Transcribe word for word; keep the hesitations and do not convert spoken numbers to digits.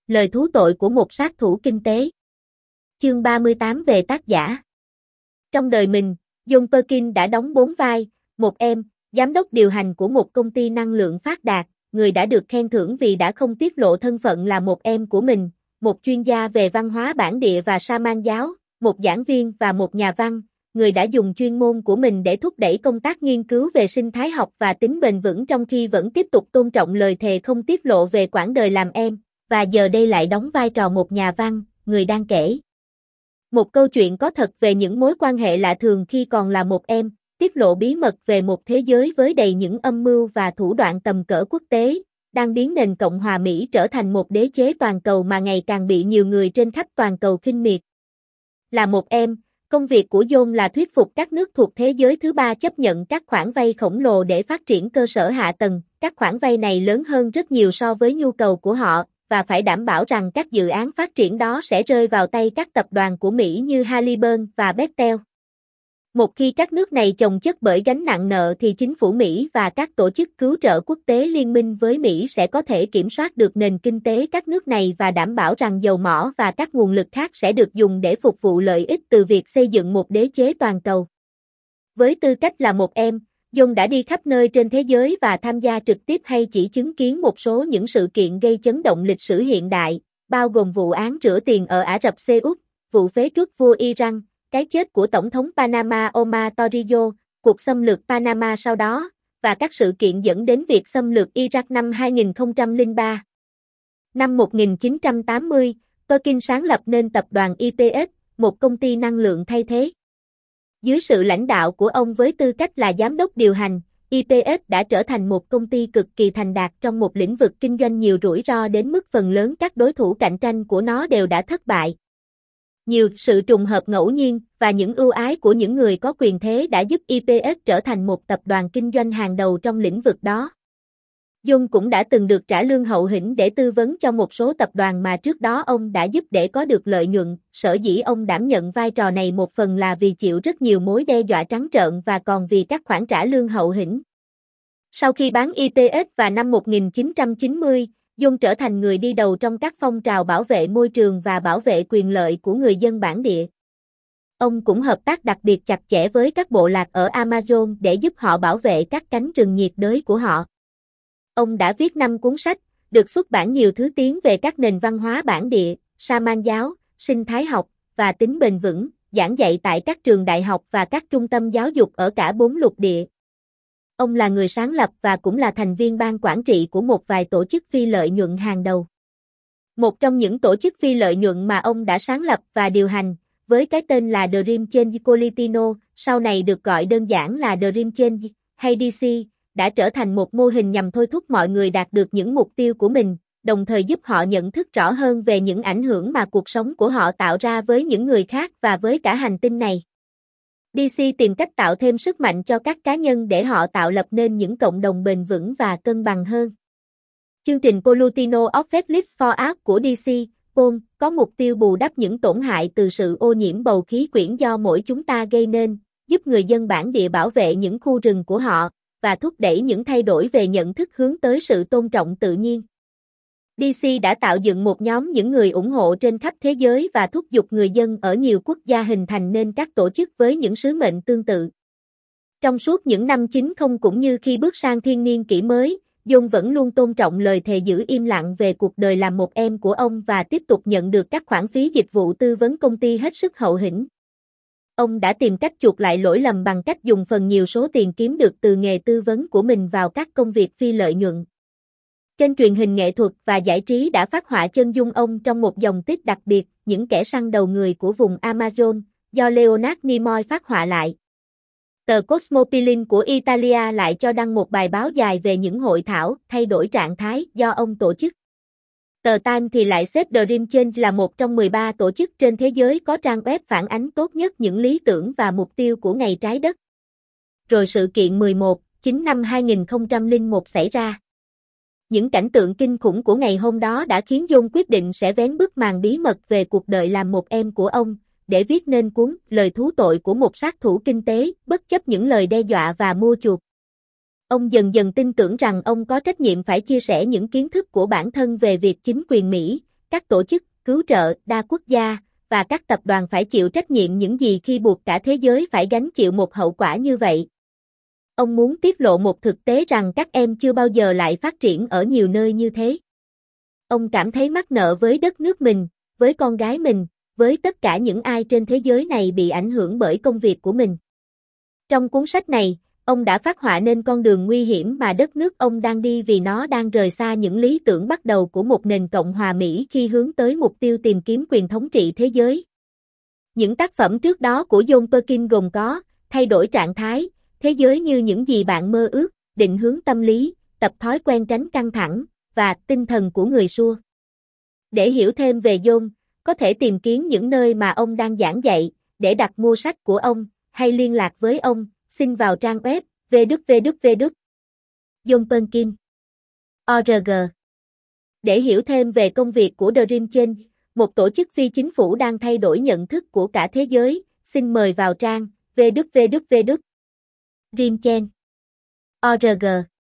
Lời thú tội của một sát thủ kinh tế. Chương ba mươi tám về tác giả. Trong đời mình, John Perkins đã đóng bốn vai: một em, giám đốc điều hành của một công ty năng lượng phát đạt, người đã được khen thưởng vì đã không tiết lộ thân phận là một em của mình, một chuyên gia về văn hóa bản địa và Sa-man giáo, một giảng viên và một nhà văn, người đã dùng chuyên môn của mình để thúc đẩy công tác nghiên cứu về sinh thái học và tính bền vững trong khi vẫn tiếp tục tôn trọng lời thề không tiết lộ về quãng đời làm em, và giờ đây lại đóng vai trò một nhà văn, người đang kể một câu chuyện có thật về những mối quan hệ lạ thường khi còn là một em, tiết lộ bí mật về một thế giới với đầy những âm mưu và thủ đoạn tầm cỡ quốc tế, đang biến nền Cộng hòa Mỹ trở thành một đế chế toàn cầu mà ngày càng bị nhiều người trên khắp toàn cầu khinh miệt. Là một em, công việc của John là thuyết phục các nước thuộc thế giới thứ ba chấp nhận các khoản vay khổng lồ để phát triển cơ sở hạ tầng. Các khoản vay này lớn hơn rất nhiều so với nhu cầu của họ, và phải đảm bảo rằng các dự án phát triển đó sẽ rơi vào tay các tập đoàn của Mỹ như Halliburton và Bechtel. Một khi các nước này chồng chất bởi gánh nặng nợ thì chính phủ Mỹ và các tổ chức cứu trợ quốc tế liên minh với Mỹ sẽ có thể kiểm soát được nền kinh tế các nước này và đảm bảo rằng dầu mỏ và các nguồn lực khác sẽ được dùng để phục vụ lợi ích từ việc xây dựng một đế chế toàn cầu. Với tư cách là một em, John đã đi khắp nơi trên thế giới và tham gia trực tiếp hay chỉ chứng kiến một số những sự kiện gây chấn động lịch sử hiện đại, bao gồm vụ án rửa tiền ở Ả Rập Xê Út, vụ phế truất vua Iran, cái chết của Tổng thống Panama Omar Torrijos, cuộc xâm lược Panama sau đó, và các sự kiện dẫn đến việc xâm lược Iraq năm hai nghìn không trăm lẻ ba. Năm một nghìn chín trăm tám mươi, Perkins sáng lập nên tập đoàn i pê ét, một công ty năng lượng thay thế. Dưới sự lãnh đạo của ông với tư cách là giám đốc điều hành, i pê ét đã trở thành một công ty cực kỳ thành đạt trong một lĩnh vực kinh doanh nhiều rủi ro đến mức phần lớn các đối thủ cạnh tranh của nó đều đã thất bại. Nhiều sự trùng hợp ngẫu nhiên và những ưu ái của những người có quyền thế đã giúp i pê ét trở thành một tập đoàn kinh doanh hàng đầu trong lĩnh vực đó. John cũng đã từng được trả lương hậu hĩnh để tư vấn cho một số tập đoàn mà trước đó ông đã giúp để có được lợi nhuận. Sở dĩ ông đảm nhận vai trò này một phần là vì chịu rất nhiều mối đe dọa trắng trợn và còn vì các khoản trả lương hậu hĩnh. Sau khi bán i pê ét vào năm một nghìn chín trăm chín mươi, John trở thành người đi đầu trong các phong trào bảo vệ môi trường và bảo vệ quyền lợi của người dân bản địa. Ông cũng hợp tác đặc biệt chặt chẽ với các bộ lạc ở Amazon để giúp họ bảo vệ các cánh rừng nhiệt đới của họ. Ông đã viết năm cuốn sách, được xuất bản nhiều thứ tiếng về các nền văn hóa bản địa, Sa-man giáo, sinh thái học và tính bền vững, giảng dạy tại các trường đại học và các trung tâm giáo dục ở cả bốn lục địa. Ông là người sáng lập và cũng là thành viên ban quản trị của một vài tổ chức phi lợi nhuận hàng đầu. Một trong những tổ chức phi lợi nhuận mà ông đã sáng lập và điều hành, với cái tên là Dream Change Coalition, sau này được gọi đơn giản là Dream Change, hay đê xê, đã trở thành một mô hình nhằm thôi thúc mọi người đạt được những mục tiêu của mình, đồng thời giúp họ nhận thức rõ hơn về những ảnh hưởng mà cuộc sống của họ tạo ra với những người khác và với cả hành tinh này. đê xê tìm cách tạo thêm sức mạnh cho các cá nhân để họ tạo lập nên những cộng đồng bền vững và cân bằng hơn. Chương trình Pollutino Offset List for Out của đê xê, pê o em, có mục tiêu bù đắp những tổn hại từ sự ô nhiễm bầu khí quyển do mỗi chúng ta gây nên, giúp người dân bản địa bảo vệ những khu rừng của họ, và thúc đẩy những thay đổi về nhận thức hướng tới sự tôn trọng tự nhiên. đê xê đã tạo dựng một nhóm những người ủng hộ trên khắp thế giới và thúc giục người dân ở nhiều quốc gia hình thành nên các tổ chức với những sứ mệnh tương tự. Trong suốt những năm chín mươi cũng như khi bước sang thiên niên kỷ mới, John vẫn luôn tôn trọng lời thề giữ im lặng về cuộc đời làm một em của ông và tiếp tục nhận được các khoản phí dịch vụ tư vấn công ty hết sức hậu hĩnh. Ông đã tìm cách chuộc lại lỗi lầm bằng cách dùng phần nhiều số tiền kiếm được từ nghề tư vấn của mình vào các công việc phi lợi nhuận. Kênh truyền hình nghệ thuật và giải trí đã phác họa chân dung ông trong một dòng tích đặc biệt, Những kẻ săn đầu người của vùng Amazon, do Leonard Nimoy phác họa lại. Tờ Cosmopolitan của Italia lại cho đăng một bài báo dài về những hội thảo thay đổi trạng thái do ông tổ chức. Tờ Time thì lại xếp Dream Change là một trong mười ba tổ chức trên thế giới có trang web phản ánh tốt nhất những lý tưởng và mục tiêu của ngày trái đất. Rồi sự kiện mười một chín năm hai nghìn không trăm lẻ một xảy ra. Những cảnh tượng kinh khủng của ngày hôm đó đã khiến John quyết định sẽ vén bức màn bí mật về cuộc đời làm một em của ông, để viết nên cuốn Lời thú tội của một sát thủ kinh tế, bất chấp những lời đe dọa và mua chuộc. Ông dần dần tin tưởng rằng ông có trách nhiệm phải chia sẻ những kiến thức của bản thân về việc chính quyền Mỹ, các tổ chức, cứu trợ, đa quốc gia, và các tập đoàn phải chịu trách nhiệm những gì khi buộc cả thế giới phải gánh chịu một hậu quả như vậy. Ông muốn tiết lộ một thực tế rằng các em chưa bao giờ lại phát triển ở nhiều nơi như thế. Ông cảm thấy mắc nợ với đất nước mình, với con gái mình, với tất cả những ai trên thế giới này bị ảnh hưởng bởi công việc của mình. Trong cuốn sách này, ông đã phác họa nên con đường nguy hiểm mà đất nước ông đang đi vì nó đang rời xa những lý tưởng bắt đầu của một nền cộng hòa Mỹ khi hướng tới mục tiêu tìm kiếm quyền thống trị thế giới. Những tác phẩm trước đó của John Perkins gồm có Thay đổi trạng thái, Thế giới như những gì bạn mơ ước, Định hướng tâm lý, Tập thói quen tránh căng thẳng, và Tinh thần của người xua. Để hiểu thêm về John, có thể tìm kiếm những nơi mà ông đang giảng dạy, để đặt mua sách của ông, hay liên lạc với ông, xin vào trang web w w w chấm john perkins chấm org. Để hiểu thêm về công việc của Dream Change, một tổ chức phi chính phủ đang thay đổi nhận thức của cả thế giới, xin mời vào trang w w w chấm dream change chấm org.